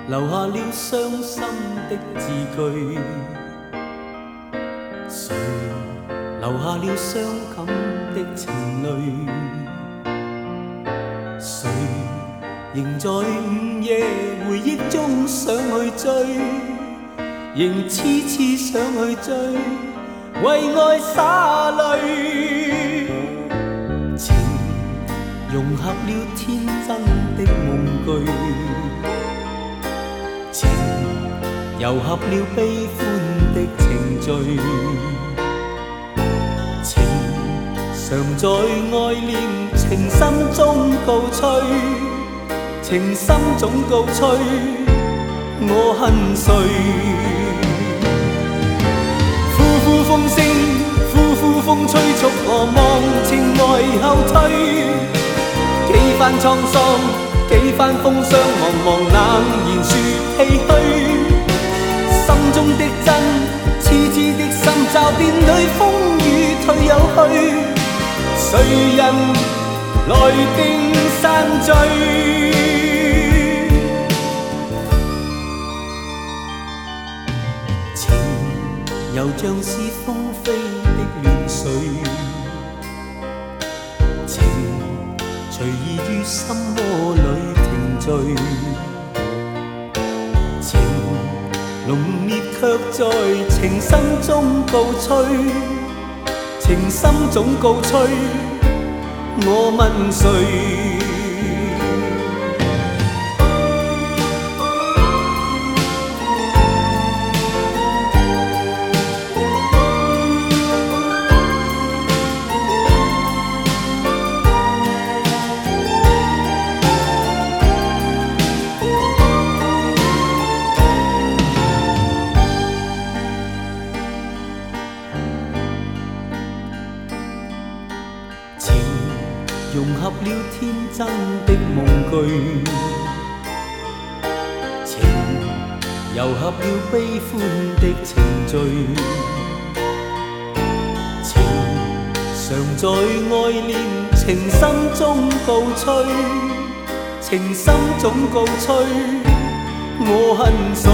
留下了傷心的字句。誰留下了傷感的情淚？誰仍在午夜回憶中想去追，仍痴痴想去追，為愛灑淚。情融合了天真的夢句，情糅合了悲歡的程序，情常在愛戀情深中告吹，情深總告吹，我恨誰？呼呼風聲，呼呼風吹促我望情愛後退，幾番滄桑，幾番風霜，茫茫冷言說唏噓，心中的真，痴痴的心驟變裏風雨退有去，誰人來定散聚？情又像是風飛的亂水，情隨意於心窩裏停聚，情濃烈卻在情深中告吹，情深總告吹，我問誰？融合了天真的夢句，情糅合了悲歡的程序，情常在愛戀情深中告吹，情深總告吹，我恨誰？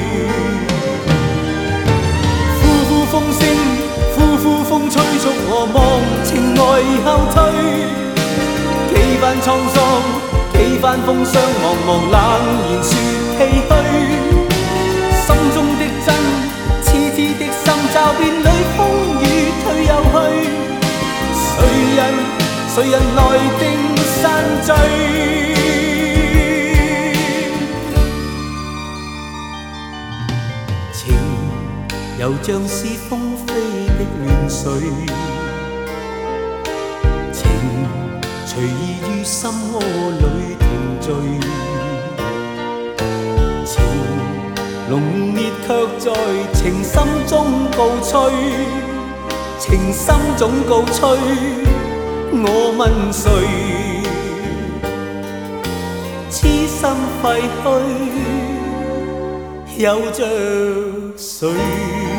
呼呼風聲，呼呼風吹促我望情愛後退，幾番滄桑，幾番風霜，茫茫冷言說唏噓，心中的真，痴痴的心驟變裏風雨退有去，誰人來定散聚？情又像是風飛的亂水，隨意於心窩裏停聚，情濃烈卻在情深中告吹，情深總告吹，我問誰？痴心廢墟有着誰？